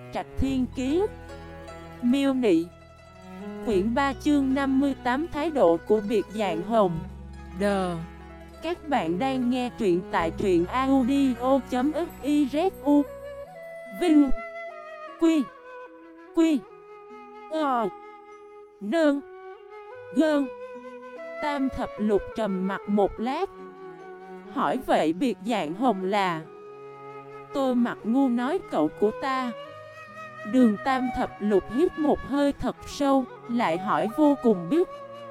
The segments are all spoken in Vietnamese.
Trạch Thiên Kiế. Miêu Nị. Quyển 3 chương 58 thái độ của biệt dạng hồng. Đờ. Các bạn đang nghe truyện tại truyện audio.xyz. Vinh. Quy. Quy. Nơn. Gơn. Tam thập lục trầm mặt một lát, hỏi vậy biệt dạng hồng là? Tôi mặt ngu nói cậu của ta. Đường tam thập lục hít một hơi thật sâu, lại hỏi vô cùng biết.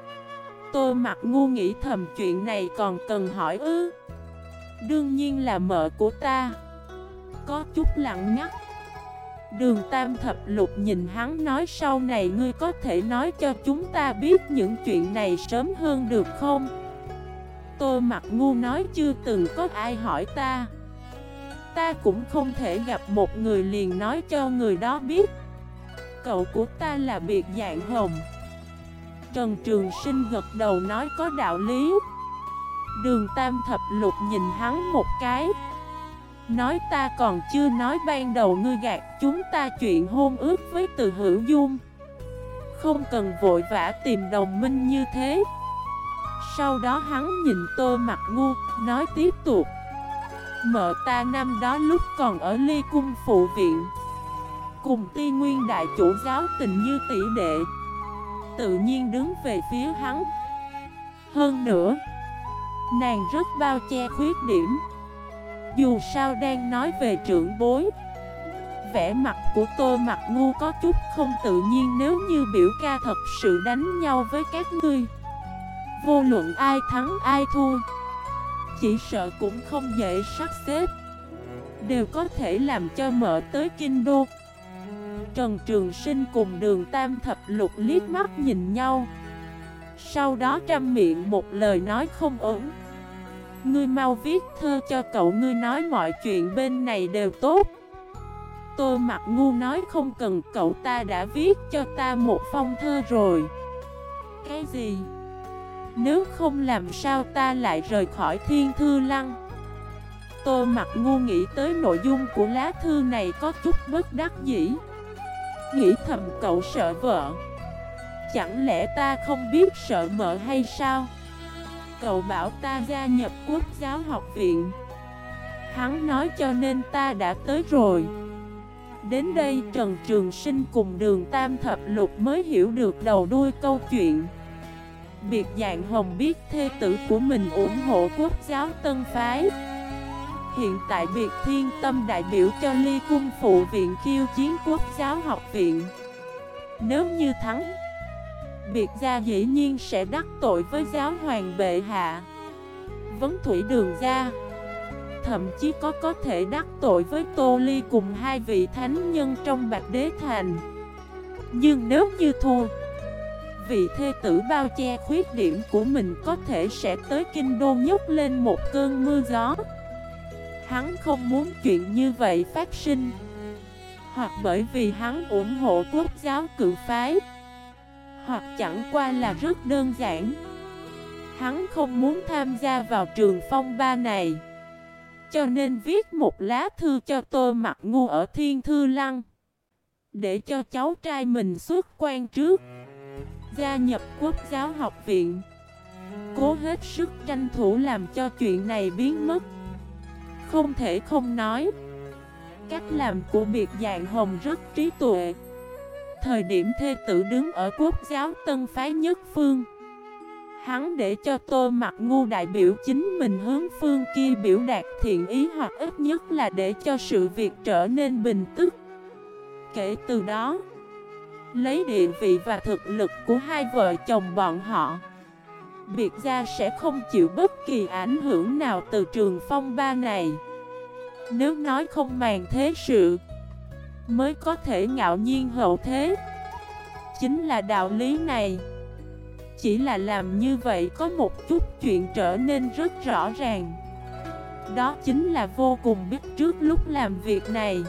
Tôi mặt ngu nghĩ thầm chuyện này còn cần hỏi ư? Đương nhiên là mợ của ta. Có chút lặng ngắt. Đường tam thập lục nhìn hắn nói sau này ngươi có thể nói cho chúng ta biết những chuyện này sớm hơn được không? Tôi mặt ngu nói chưa từng có ai hỏi ta. Ta cũng không thể gặp một người liền nói cho người đó biết. Cậu của ta là biệt dạng hồng. Trần Trường Sinh gật đầu nói có đạo lý. Đường tam thập lục nhìn hắn một cái, nói ta còn chưa nói ban đầu ngươi gạt chúng ta chuyện hôn ước với Từ Hữu Dung. Không cần vội vã tìm đồng minh như thế. Sau đó hắn nhìn tôi mặt ngu, nói tiếp tục. Mợ ta năm đó lúc còn ở Ly Cung phụ viện, cùng Ti Nguyên đại chủ giáo tình như tỷ đệ, tự nhiên đứng về phía hắn. Hơn nữa, nàng rất bao che khuyết điểm. Dù sao đang nói về trưởng bối. Vẻ mặt của tôi mặt ngu có chút không tự nhiên. Nếu như biểu ca thật sự đánh nhau với các ngươi, vô luận ai thắng ai thua, chỉ sợ cũng không dễ sắp xếp, đều có thể làm cho mợ tới kinh đô. Trần Trường Sinh cùng đường tam thập lục liếc mắt nhìn nhau, sau đó trăm miệng một lời nói không ổn. Ngươi mau viết thơ cho cậu ngươi nói mọi chuyện bên này đều tốt. Tôi mặt ngu nói không cần, cậu ta đã viết cho ta một phong thơ rồi. Cái gì? Nếu không làm sao ta lại rời khỏi Thiên Thư Lăng? Tôi mặt ngu nghĩ tới nội dung của lá thư này có chút bất đắc dĩ. Nghĩ thầm cậu sợ vợ, chẳng lẽ ta không biết sợ mợ hay sao? Cậu bảo ta gia nhập Quốc giáo học viện. Hắn nói cho nên ta đã tới rồi. Đến đây Trần Trường Sinh cùng đường tam thập lục mới hiểu được đầu đuôi câu chuyện. Biệt dạng hồng biết thê tử của mình ủng hộ Quốc giáo tân phái. Hiện tại biệt thiên tâm đại biểu cho Ly Cung phụ viện khiêu chiến Quốc giáo học viện. Nếu như thắng, biệt gia dĩ nhiên sẽ đắc tội với giáo hoàng bệ hạ, Vấn Thủy đường gia, thậm chí có thể đắc tội với Tô Ly cùng hai vị thánh nhân trong Bạch Đế Thành. Nhưng nếu như thua, vị thê tử bao che khuyết điểm của mình có thể sẽ tới kinh đô nhấc lên một cơn mưa gió. Hắn không muốn chuyện như vậy phát sinh, hoặc bởi vì hắn ủng hộ Quốc giáo cự phái, hoặc chẳng qua là rất đơn giản, hắn không muốn tham gia vào trường phong ba này. Cho nên viết một lá thư cho tôi mặt ngu ở Thiên Thư Lăng, để cho cháu trai mình xuất quan trước, gia nhập Quốc giáo học viện, cố hết sức tranh thủ làm cho chuyện này biến mất. Không thể không nói, cách làm của biệt dạng hồng rất trí tuệ. Thời điểm thê tử đứng ở Quốc giáo tân phái nhất phương, hắn để cho tôi mặt ngu đại biểu chính mình hướng phương kia biểu đạt thiện ý, hoặc ít nhất là để cho sự việc trở nên bình tức. Kể từ đó, lấy địa vị và thực lực của hai vợ chồng bọn họ, biệt gia sẽ không chịu bất kỳ ảnh hưởng nào từ trường phong ba này. Nếu nói không màng thế sự, mới có thể ngạo nhiên hậu thế. Chính là đạo lý này. Chỉ là làm như vậy có một chút chuyện trở nên rất rõ ràng. Đó chính là vô cùng biết trước lúc làm việc này,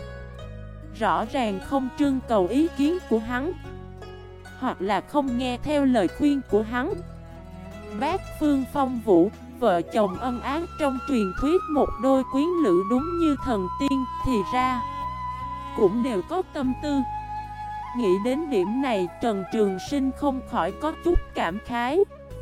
rõ ràng không trưng cầu ý kiến của hắn, hoặc là không nghe theo lời khuyên của hắn. Bác Phương Phong Vũ, vợ chồng ân ái trong truyền thuyết một đôi quyến lữ đúng như thần tiên. Thì ra, cũng đều có tâm tư. Nghĩ đến điểm này, Trần Trường Sinh không khỏi có chút cảm khái.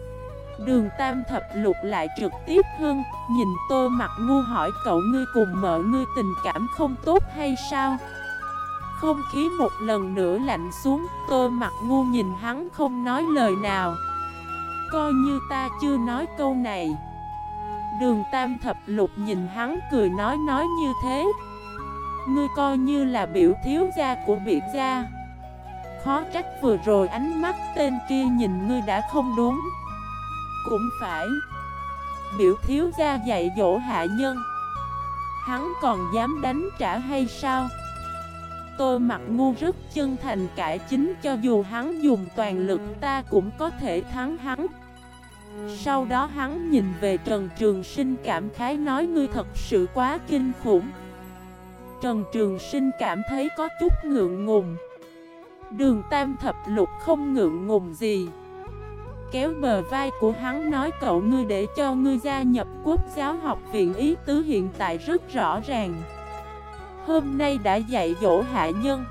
Đường Tam Thập Lục lại trực tiếp hơn, nhìn Tô Mặc Ngu hỏi cậu ngươi cùng mợ ngươi tình cảm không tốt hay sao? Không khí một lần nữa lạnh xuống, Tô Mặc Ngu nhìn hắn không nói lời nào. Coi như ta chưa nói câu này. Đường Tam Thập Lục nhìn hắn cười nói như thế. Ngươi coi như là biểu thiếu gia của biệt gia. Khó trách vừa rồi ánh mắt tên kia nhìn ngươi đã không đúng. Cũng phải. Biểu thiếu gia dạy dỗ hạ nhân, hắn còn dám đánh trả hay sao? Tô Mặc Ngu rất chân thành cải chính, cho dù hắn dùng toàn lực ta cũng có thể thắng hắn. Sau đó hắn nhìn về Trần Trường Sinh cảm khái nói ngươi thật sự quá kinh khủng. Trần Trường Sinh cảm thấy có chút ngượng ngùng. Đường Tam Thập Lục không ngượng ngùng gì, kéo bờ vai của hắn nói cậu ngươi để cho ngươi gia nhập Quốc giáo học viện ý tứ hiện tại rất rõ ràng. Hôm nay đã dạy dỗ hạ nhân,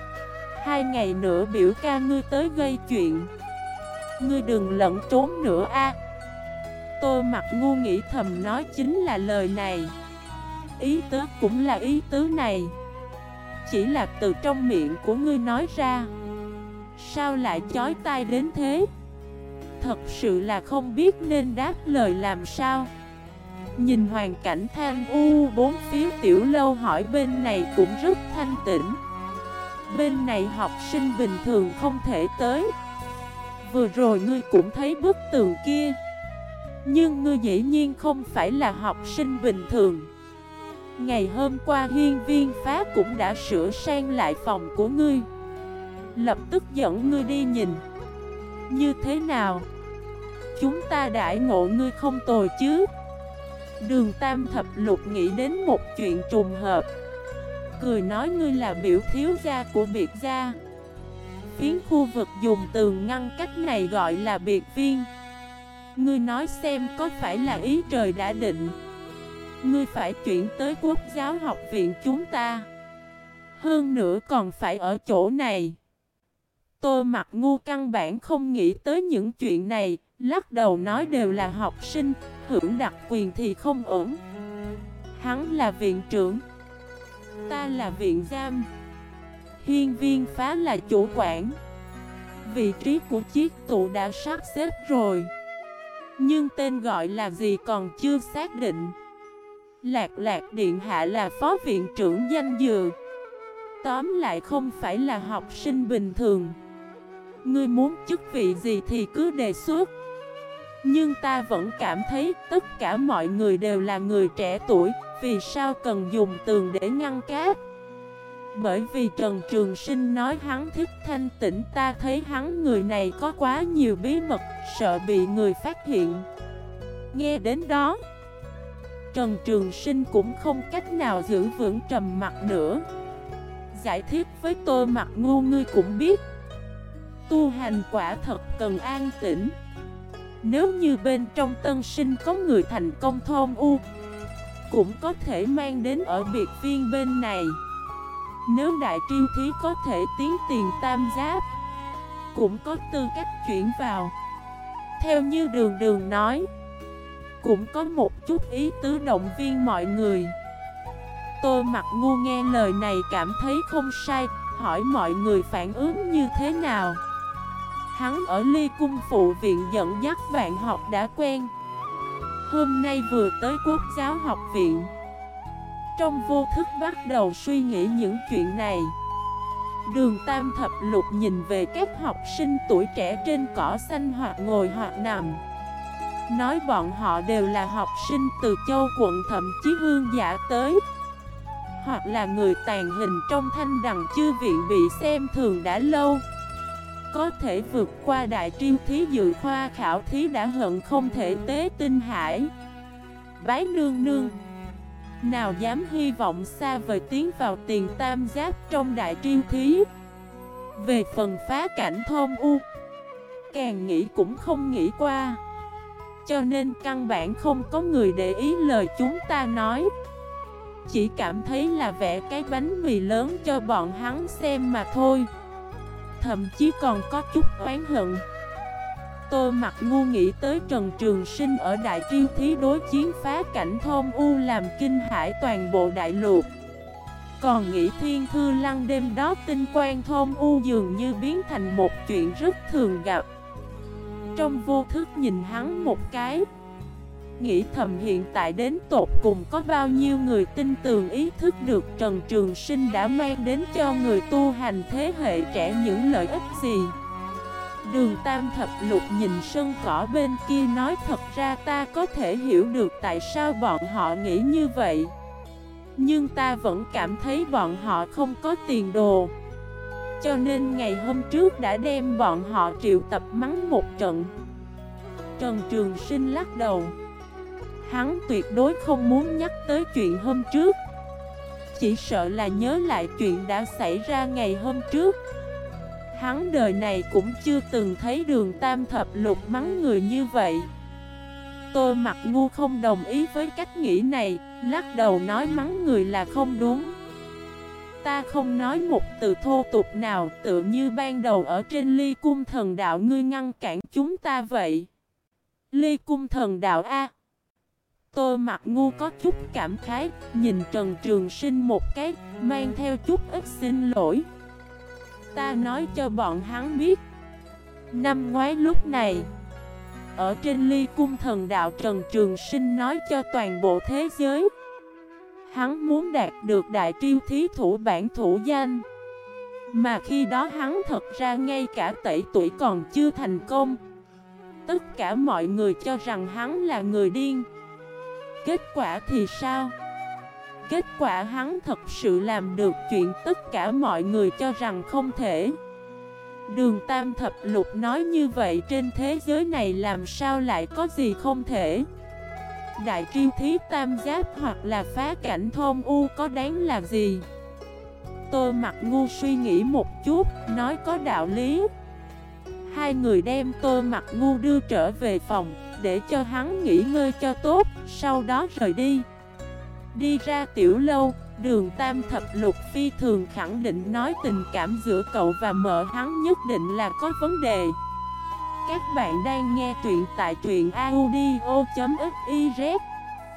2 ngày nữa biểu ca ngươi tới gây chuyện, ngươi đừng lẫn trốn nữa a. Tô Mặc Ngu nghĩ thầm nói chính là lời này. Ý tứ cũng là ý tứ này, chỉ là từ trong miệng của ngươi nói ra. Sao lại chói tai đến thế? Thật sự là không biết nên đáp lời làm sao. Nhìn hoàn cảnh than bốn phía tiểu lâu hỏi bên này cũng rất thanh tĩnh. Bên này học sinh bình thường không thể tới. Vừa rồi ngươi cũng thấy bức tường kia, nhưng ngươi dĩ nhiên không phải là học sinh bình thường. Ngày hôm qua Hiên Viên Phá cũng đã sửa sang lại phòng của ngươi, lập tức dẫn ngươi đi nhìn. Như thế nào? Chúng ta đãi ngộ ngươi không tồi chứ? Đường Tam Thập Lục nghĩ đến một chuyện trùng hợp, cười nói ngươi là biểu thiếu gia của biệt gia. Phiến khu vực dùng tường ngăn cách này gọi là biệt viên. Ngươi nói xem có phải là ý trời đã định, ngươi phải chuyển tới Quốc giáo học viện chúng ta, hơn nữa còn phải ở chỗ này. Tô Mặc Ngu căn bản không nghĩ tới những chuyện này, lắc đầu nói đều là học sinh, hưởng đặc quyền thì không ổn. Hắn là viện trưởng, ta là viện giam, Hiên Viên Phá là chủ quản. Vị trí của chiếc tụ đã sắp xếp rồi, nhưng tên gọi là gì còn chưa xác định. Lạc Điện Hạ là phó viện trưởng danh dự. Tóm lại không phải là học sinh bình thường. Ngươi muốn chức vị gì thì cứ đề xuất, nhưng ta vẫn cảm thấy tất cả mọi người đều là người trẻ tuổi. Vì sao cần dùng tường để ngăn cát? Bởi vì Trần Trường Sinh nói hắn thích thanh tĩnh. Ta thấy hắn người này có quá nhiều bí mật, sợ bị người phát hiện. Nghe đến đó, Trần Trường Sinh cũng không cách nào giữ vững trầm mặc nữa. Giải thích với Tô Mặc Ngu ngươi cũng biết, tu hành quả thật cần an tĩnh. Nếu như bên trong tân sinh có người thành công thôn u, cũng có thể mang đến ở biệt viên bên này. Nếu đại triêu thí có thể tiến tiền tam giáp, cũng có tư cách chuyển vào. Theo như Đường nói, cũng có một chút ý tứ động viên mọi người. Tô Mặc Ngu nghe lời này cảm thấy không sai, hỏi mọi người phản ứng như thế nào. Hắn ở Ly Cung phụ viện dẫn dắt bạn học đã quen, hôm nay vừa tới Quốc giáo học viện. Trong vô thức bắt đầu suy nghĩ những chuyện này. Đường Tam Thập Lục nhìn về các học sinh tuổi trẻ trên cỏ xanh hoặc ngồi hoặc nằm, nói bọn họ đều là học sinh từ Châu quận thậm chí Hương Giả tới, hoặc là người tàn hình trong Thanh Đằng Chư viện bị xem thường đã lâu. Có thể vượt qua đại triêu thí dự khoa khảo thí đã hận không thể tế tinh hải. Bái nương nương, nào dám hy vọng xa vời tiến vào tiền tam giáp trong đại triêu thí. Về phần phá cảnh thôn u, càng nghĩ cũng không nghĩ qua, cho nên căn bản không có người để ý lời chúng ta nói. chỉ cảm thấy là vẽ cái bánh mì lớn cho bọn hắn xem mà thôi. Thậm chí còn có chút oán hận. Tô Mặc ngu nghĩ tới Trần Trường Sinh ở Đại Triêu Thí đối chiến phá cảnh Thôn U làm kinh hãi toàn bộ đại lục. Còn nghĩ Thiên Thư Lăng đêm đó tinh quang Thôn U dường như biến thành một chuyện rất thường gặp. Trong vô thức nhìn hắn một cái, nghĩ thầm hiện tại đến tột cùng có bao nhiêu người tin tưởng ý thức được Trần Trường Sinh đã mang đến cho người tu hành thế hệ trẻ những lợi ích gì. Đường Tam Thập Lục nhìn sân cỏ bên kia nói, thật ra ta có thể hiểu được tại sao bọn họ nghĩ như vậy, nhưng ta vẫn cảm thấy bọn họ không có tiền đồ, cho nên ngày hôm trước đã đem bọn họ triệu tập mắng một trận. Trần Trường Sinh lắc đầu. Hắn tuyệt đối không muốn nhắc tới chuyện hôm trước, chỉ sợ là nhớ lại chuyện đã xảy ra ngày hôm trước. Hắn đời này cũng chưa từng thấy Đường Tam Thập Lục mắng người như vậy. Tô Mặc ngu không đồng ý với cách nghĩ này, lắc đầu nói mắng người là không đúng. Ta không nói một từ thô tục nào, tựa như ban đầu ở trên Ly Cung Thần Đạo ngươi ngăn cản chúng ta vậy. Ly Cung Thần Đạo A. Tô Mặc ngu có chút cảm khái, nhìn Trần Trường Sinh một cái, mang theo chút ít xin lỗi. Ta nói cho bọn hắn biết, năm ngoái lúc này, ở trên Ly Cung Thần Đạo, Trần Trường Sinh nói cho toàn bộ thế giới, hắn muốn đạt được Đại Triêu Thí thủ bản thủ danh. Mà khi đó hắn thật ra ngay cả tẩy tuổi còn chưa thành công. Tất cả mọi người cho rằng hắn là người điên. Kết quả thì sao? Kết quả hắn thật sự làm được chuyện tất cả mọi người cho rằng không thể. Đường Tam Thập Lục nói như vậy, trên thế giới này làm sao lại có gì không thể? Đại Triêu Thí Tam Giáp hoặc là phá cảnh Thôn U có đáng là gì? Tô Mặc ngu suy nghĩ một chút, nói có đạo lý. Hai người đem Tô Mặc ngu đưa trở về phòng, để cho hắn nghỉ ngơi cho tốt, sau đó rời đi. Đi ra tiểu lâu, Đường Tam Thập Lục phi thường khẳng định nói tình cảm giữa cậu và mợ hắn nhất định là có vấn đề. Các bạn đang nghe truyện tại truyện audio.fif